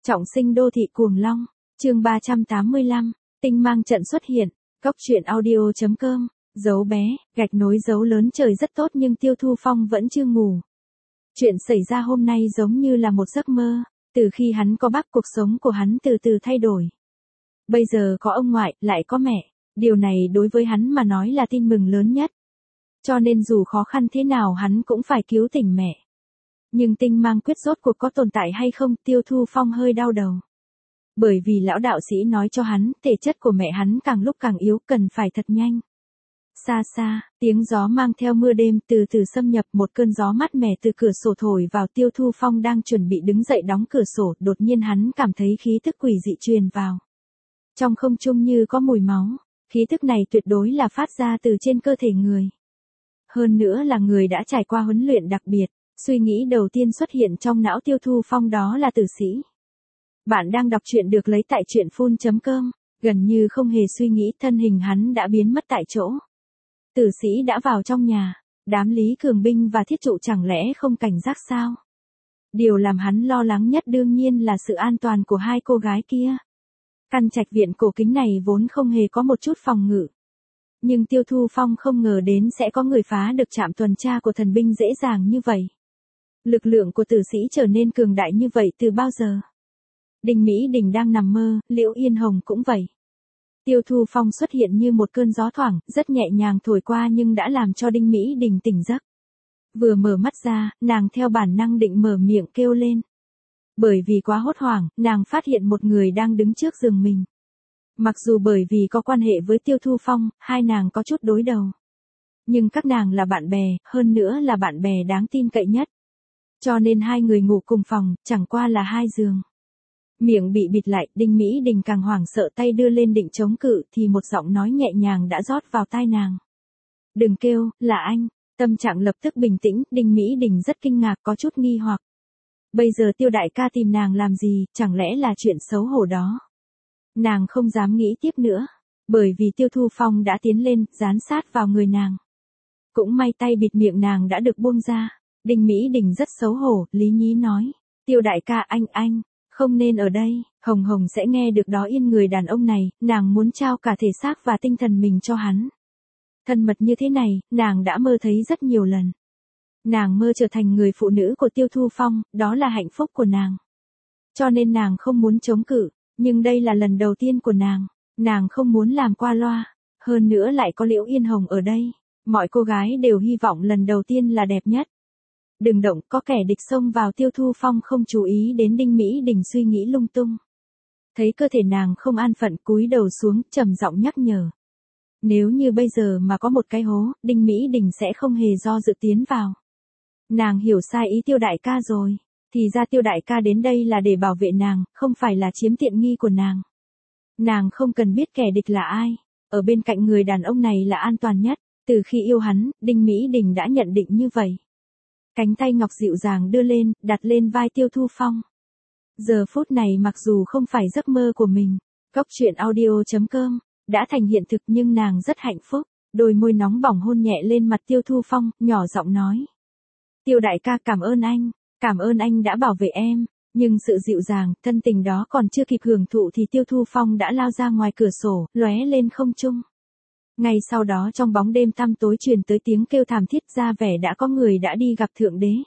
Trọng sinh đô thị cuồng long, chương 385, tinh mang trận xuất hiện, Cốc truyện audio.com, dấu bé, gạch nối dấu lớn trời rất tốt nhưng Tiêu Thu Phong vẫn chưa ngủ. Chuyện xảy ra hôm nay giống như là một giấc mơ, từ khi hắn có bác cuộc sống của hắn từ từ thay đổi. Bây giờ có ông ngoại, lại có mẹ, điều này đối với hắn mà nói là tin mừng lớn nhất. Cho nên dù khó khăn thế nào hắn cũng phải cứu tỉnh mẹ. Nhưng tinh mang quyết rốt cuộc có tồn tại hay không, Tiêu Thu Phong hơi đau đầu. Bởi vì lão đạo sĩ nói cho hắn, thể chất của mẹ hắn càng lúc càng yếu, cần phải thật nhanh. Xa xa, tiếng gió mang theo mưa đêm từ từ xâm nhập, một cơn gió mát mẻ từ cửa sổ thổi vào. Tiêu Thu Phong đang chuẩn bị đứng dậy đóng cửa sổ, đột nhiên hắn cảm thấy khí thức quỷ dị truyền vào. Trong không trung như có mùi máu, khí thức này tuyệt đối là phát ra từ trên cơ thể người. Hơn nữa là người đã trải qua huấn luyện đặc biệt. Suy nghĩ đầu tiên xuất hiện trong não Tiêu Thu Phong đó là tử sĩ. Bạn đang đọc truyện được lấy tại truyện.com, gần như không hề suy nghĩ thân hình hắn đã biến mất tại chỗ. Tử sĩ đã vào trong nhà, đám Lý Cường Binh và Thiết Trụ chẳng lẽ không cảnh giác sao? Điều làm hắn lo lắng nhất đương nhiên là sự an toàn của hai cô gái kia. Căn trạch viện cổ kính này vốn không hề có một chút phòng ngự. Nhưng Tiêu Thu Phong không ngờ đến sẽ có người phá được trạm tuần tra của thần binh dễ dàng như vậy. Lực lượng của tử sĩ trở nên cường đại như vậy từ bao giờ? Đinh Mỹ Đình đang nằm mơ, Liễu Yên Hồng cũng vậy. Tiêu Thu Phong xuất hiện như một cơn gió thoảng, rất nhẹ nhàng thổi qua nhưng đã làm cho Đinh Mỹ Đình tỉnh giấc. Vừa mở mắt ra, nàng theo bản năng định mở miệng kêu lên. Bởi vì quá hốt hoảng, nàng phát hiện một người đang đứng trước giường mình. Mặc dù bởi vì có quan hệ với Tiêu Thu Phong, hai nàng có chút đối đầu. Nhưng các nàng là bạn bè, hơn nữa là bạn bè đáng tin cậy nhất. Cho nên hai người ngủ cùng phòng, chẳng qua là hai giường. Miệng bị bịt lại, Đinh Mỹ Đình càng hoảng sợ, tay đưa lên định chống cự thì một giọng nói nhẹ nhàng đã rót vào tai nàng. Đừng kêu, là anh. Tâm trạng lập tức bình tĩnh, Đinh Mỹ Đình rất kinh ngạc, có chút nghi hoặc. Bây giờ Tiêu đại ca tìm nàng làm gì, chẳng lẽ là chuyện xấu hổ đó. Nàng không dám nghĩ tiếp nữa, bởi vì Tiêu Thu Phong đã tiến lên, dán sát vào người nàng. Cũng may tay bịt miệng nàng đã được buông ra. Đinh Mỹ Đình rất xấu hổ, lý nhí nói. Tiêu đại ca anh, không nên ở đây, Hồng Hồng sẽ nghe được đó. Yên người đàn ông này, nàng muốn trao cả thể xác và tinh thần mình cho hắn. Thân mật như thế này, nàng đã mơ thấy rất nhiều lần. Nàng mơ trở thành người phụ nữ của Tiêu Thu Phong, đó là hạnh phúc của nàng. Cho nên nàng không muốn chống cự, nhưng đây là lần đầu tiên của nàng không muốn làm qua loa, hơn nữa lại có Liễu Yên Hồng ở đây. Mọi cô gái đều hy vọng lần đầu tiên là đẹp nhất. Đừng động, có kẻ địch xông vào. Tiêu Thu Phong không chú ý đến Đinh Mỹ Đình suy nghĩ lung tung. Thấy cơ thể nàng không an phận, cúi đầu xuống, trầm giọng nhắc nhở. Nếu như bây giờ mà có một cái hố, Đinh Mỹ Đình sẽ không hề do dự tiến vào. Nàng hiểu sai ý Tiêu đại ca rồi. Thì ra Tiêu đại ca đến đây là để bảo vệ nàng, không phải là chiếm tiện nghi của nàng. Nàng không cần biết kẻ địch là ai. Ở bên cạnh người đàn ông này là an toàn nhất. Từ khi yêu hắn, Đinh Mỹ Đình đã nhận định như vậy. Cánh tay ngọc dịu dàng đưa lên, đặt lên vai Tiêu Thu Phong. Giờ phút này mặc dù không phải giấc mơ của mình, Cốc truyện audio.com, đã thành hiện thực nhưng nàng rất hạnh phúc. Đôi môi nóng bỏng hôn nhẹ lên mặt Tiêu Thu Phong, nhỏ giọng nói. Tiêu đại ca cảm ơn anh đã bảo vệ em. Nhưng sự dịu dàng, thân tình đó còn chưa kịp hưởng thụ thì Tiêu Thu Phong đã lao ra ngoài cửa sổ, lóe lên không trung. Ngay sau đó trong bóng đêm tăm tối truyền tới tiếng kêu thảm thiết, ra vẻ đã có người đã đi gặp Thượng Đế.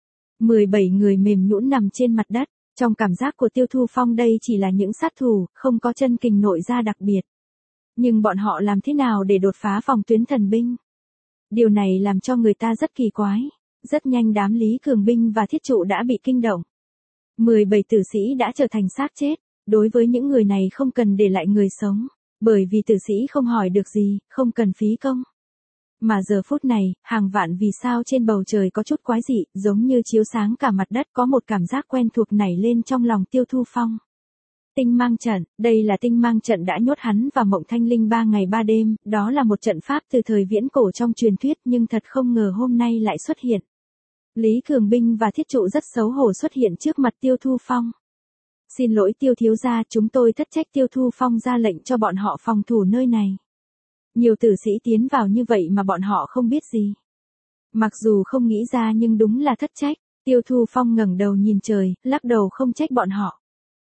17 người mềm nhũn nằm trên mặt đất, trong cảm giác của Tiêu Thu Phong đây chỉ là những sát thủ, không có chân kình nội gia đặc biệt. Nhưng bọn họ làm thế nào để đột phá phòng tuyến thần binh? Điều này làm cho người ta rất kỳ quái. Rất nhanh đám Lý Cường Binh và Thiết Trụ đã bị kinh động. 17 tử sĩ đã trở thành xác chết, đối với những người này không cần để lại người sống. Bởi vì tử sĩ không hỏi được gì, không cần phí công. Mà giờ phút này, hàng vạn vì sao trên bầu trời có chút quái dị, giống như chiếu sáng cả mặt đất, có một cảm giác quen thuộc nảy lên trong lòng Tiêu Thu Phong. Tinh mang trận, đây là tinh mang trận đã nhốt hắn và Mộng Thanh Linh 3 ngày 3 đêm, đó là một trận pháp từ thời viễn cổ trong truyền thuyết nhưng thật không ngờ hôm nay lại xuất hiện. Lý Cường Binh và Thiết Trụ rất xấu hổ xuất hiện trước mặt Tiêu Thu Phong. Xin lỗi Tiêu thiếu gia, chúng tôi thất trách. Tiêu Thu Phong ra lệnh cho bọn họ phòng thủ nơi này. Nhiều tử sĩ tiến vào như vậy mà bọn họ không biết gì. Mặc dù không nghĩ ra nhưng đúng là thất trách. Tiêu Thu Phong ngẩng đầu nhìn trời, lắc đầu không trách bọn họ.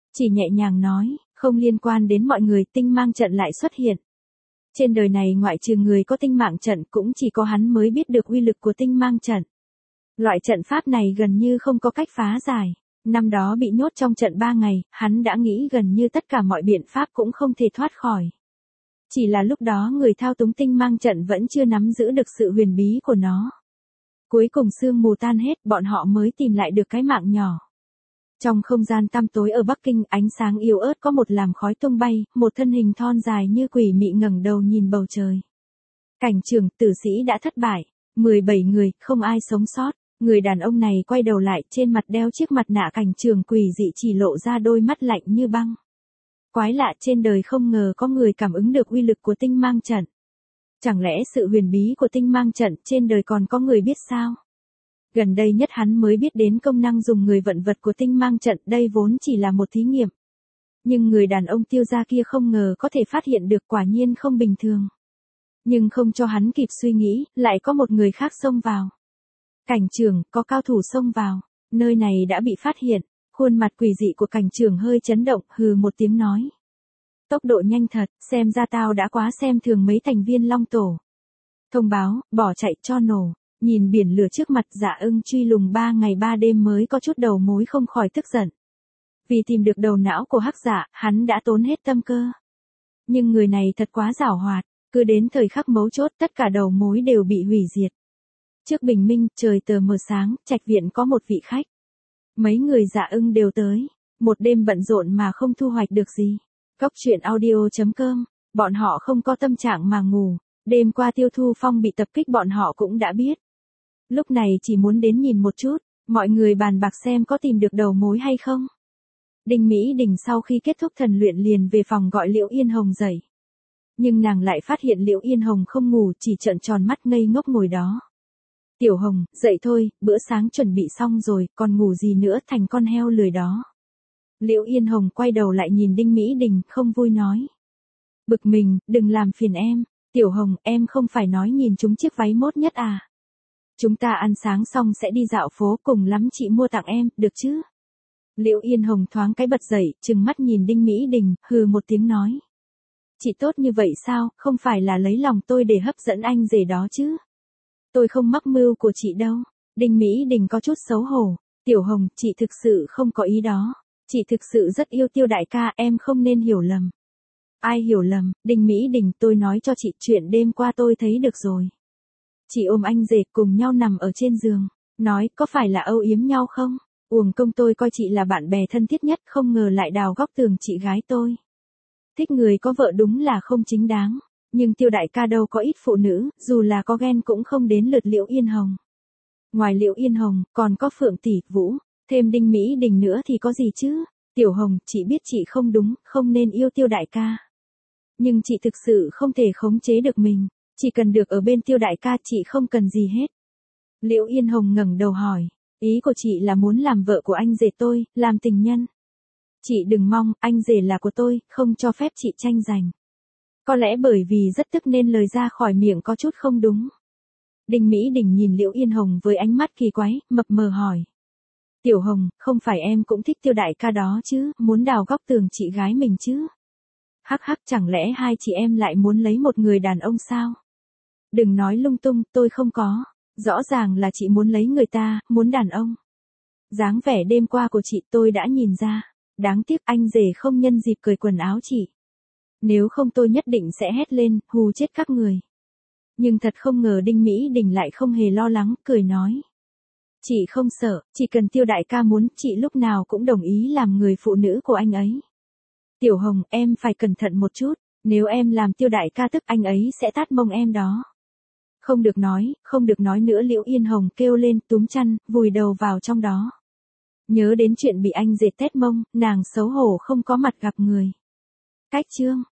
Chỉ nhẹ nhàng nói, không liên quan đến mọi người, tinh mang trận lại xuất hiện. Trên đời này ngoại trừ người có tinh mạng trận cũng chỉ có hắn mới biết được uy lực của tinh mang trận. Loại trận pháp này gần như không có cách phá giải. Năm đó bị nhốt trong trận 3 ngày, hắn đã nghĩ gần như tất cả mọi biện pháp cũng không thể thoát khỏi. Chỉ là lúc đó người thao túng tinh mang trận vẫn chưa nắm giữ được sự huyền bí của nó. Cuối cùng sương mù tan hết, bọn họ mới tìm lại được cái mạng nhỏ. Trong không gian tăm tối ở Bắc Kinh, ánh sáng yếu ớt có một làn khói tung bay, một thân hình thon dài như quỷ mị ngẩng đầu nhìn bầu trời. Cảnh trưởng, tử sĩ đã thất bại, 17 người, không ai sống sót. Người đàn ông này quay đầu lại, trên mặt đeo chiếc mặt nạ cảnh trưởng quỷ dị chỉ lộ ra đôi mắt lạnh như băng. Quái lạ, trên đời không ngờ có người cảm ứng được uy lực của tinh mang trận. Chẳng lẽ sự huyền bí của tinh mang trận trên đời còn có người biết sao? Gần đây nhất hắn mới biết đến công năng dùng người vận vật của tinh mang trận, đây vốn chỉ là một thí nghiệm. Nhưng người đàn ông Tiêu gia kia không ngờ có thể phát hiện được, quả nhiên không bình thường. Nhưng không cho hắn kịp suy nghĩ, lại có một người khác xông vào. Cảnh trưởng, có cao thủ xông vào, nơi này đã bị phát hiện. Khuôn mặt quỷ dị của cảnh trưởng hơi chấn động, hừ một tiếng nói. Tốc độ nhanh thật, xem ra tao đã quá xem thường mấy thành viên Long Tổ. Thông báo, bỏ chạy cho nổ. Nhìn biển lửa trước mặt, Dạ Ưng truy lùng 3 ngày 3 đêm mới có chút đầu mối không khỏi tức giận. Vì tìm được đầu não của Hắc Dạ, hắn đã tốn hết tâm cơ. Nhưng người này thật quá giảo hoạt, cứ đến thời khắc mấu chốt tất cả đầu mối đều bị hủy diệt. Trước bình minh, trời tờ mờ sáng, trạch viện có một vị khách. Mấy người Dạ Ưng đều tới, một đêm bận rộn mà không thu hoạch được gì. Cốc truyện audio.com, bọn họ không có tâm trạng mà ngủ, đêm qua Tiêu Thu Phong bị tập kích bọn họ cũng đã biết. Lúc này chỉ muốn đến nhìn một chút, mọi người bàn bạc xem có tìm được đầu mối hay không. Đinh Mỹ Đình sau khi kết thúc thần luyện liền về phòng gọi Liễu Yên Hồng dậy. Nhưng nàng lại phát hiện Liễu Yên Hồng không ngủ, chỉ trợn tròn mắt ngây ngốc ngồi đó. Tiểu Hồng, dậy thôi, bữa sáng chuẩn bị xong rồi, còn ngủ gì nữa, thành con heo lười đó. Liễu Yên Hồng quay đầu lại nhìn Đinh Mỹ Đình, không vui nói. Bực mình, đừng làm phiền em. Tiểu Hồng, em không phải nói nhìn chúng chiếc váy mốt nhất à? Chúng ta ăn sáng xong sẽ đi dạo phố, cùng lắm chị mua tặng em, được chứ? Liễu Yên Hồng thoáng cái bật dậy, trừng mắt nhìn Đinh Mỹ Đình, hừ một tiếng nói. Chị tốt như vậy sao, không phải là lấy lòng tôi để hấp dẫn anh rể đó chứ? Tôi không mắc mưu của chị đâu. Đinh Mỹ Đình có chút xấu hổ. Tiểu Hồng, chị thực sự không có ý đó. Chị thực sự rất yêu Tiêu đại ca, em không nên hiểu lầm. Ai hiểu lầm, Đinh Mỹ Đình, tôi nói cho chị chuyện đêm qua tôi thấy được rồi. Chị ôm anh rể cùng nhau nằm ở trên giường. Nói, có phải là âu yếm nhau không? Uổng công tôi coi chị là bạn bè thân thiết nhất, không ngờ lại đào góc tường chị gái tôi. Thích người có vợ đúng là không chính đáng. Nhưng Tiêu đại ca đâu có ít phụ nữ, dù là có ghen cũng không đến lượt Liễu Yên Hồng. Ngoài Liễu Yên Hồng, còn có Phượng Tỷ, Vũ, thêm Đinh Mỹ Đình nữa thì có gì chứ? Tiểu Hồng, chị biết chị không đúng, không nên yêu Tiêu đại ca. Nhưng chị thực sự không thể khống chế được mình, chỉ cần được ở bên Tiêu đại ca, chị không cần gì hết. Liễu Yên Hồng ngẩng đầu hỏi, ý của chị là muốn làm vợ của anh rể tôi, làm tình nhân. Chị đừng mong, anh rể là của tôi, không cho phép chị tranh giành. Có lẽ bởi vì rất tức nên lời ra khỏi miệng có chút không đúng. Đinh Mỹ Đình nhìn Liễu Yên Hồng với ánh mắt kỳ quái, mập mờ hỏi. Tiểu Hồng, không phải em cũng thích Tiêu đại ca đó chứ, muốn đào góc tường chị gái mình chứ? Hắc hắc, chẳng lẽ hai chị em lại muốn lấy một người đàn ông sao? Đừng nói lung tung, tôi không có. Rõ ràng là chị muốn lấy người ta, muốn đàn ông. Dáng vẻ đêm qua của chị tôi đã nhìn ra. Đáng tiếc anh rể không nhân dịp cởi quần áo chị. Nếu không tôi nhất định sẽ hét lên, hù chết các người. Nhưng thật không ngờ Đinh Mỹ Đình lại không hề lo lắng, cười nói. Chị không sợ, chỉ cần Tiêu đại ca muốn, chị lúc nào cũng đồng ý làm người phụ nữ của anh ấy. Tiểu Hồng, em phải cẩn thận một chút, nếu em làm Tiêu đại ca tức anh ấy sẽ tát mông em đó. Không được nói nữa, Liễu Yên Hồng kêu lên, túm chăn, vùi đầu vào trong đó. Nhớ đến chuyện bị anh rể tét mông, nàng xấu hổ không có mặt gặp người. Cách chương